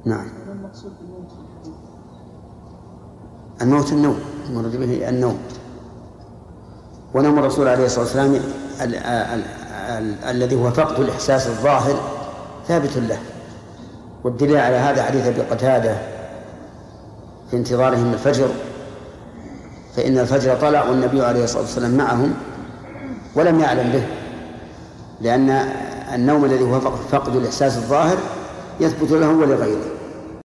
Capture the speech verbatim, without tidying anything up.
نعم. الموت النوم، المراد به النوم، ونوم الرسول عليه الصلاة والسلام الذي هو فقد الإحساس الظاهر ثابت له، والدليل على هذا حديث أبي قتادة في انتظارهم الفجر، فإن الفجر طلع والنبي عليه الصلاة والسلام معهم ولم يعلم به، لأن النوم الذي هو فقد الإحساس الظاهر يثبت له ولغيره.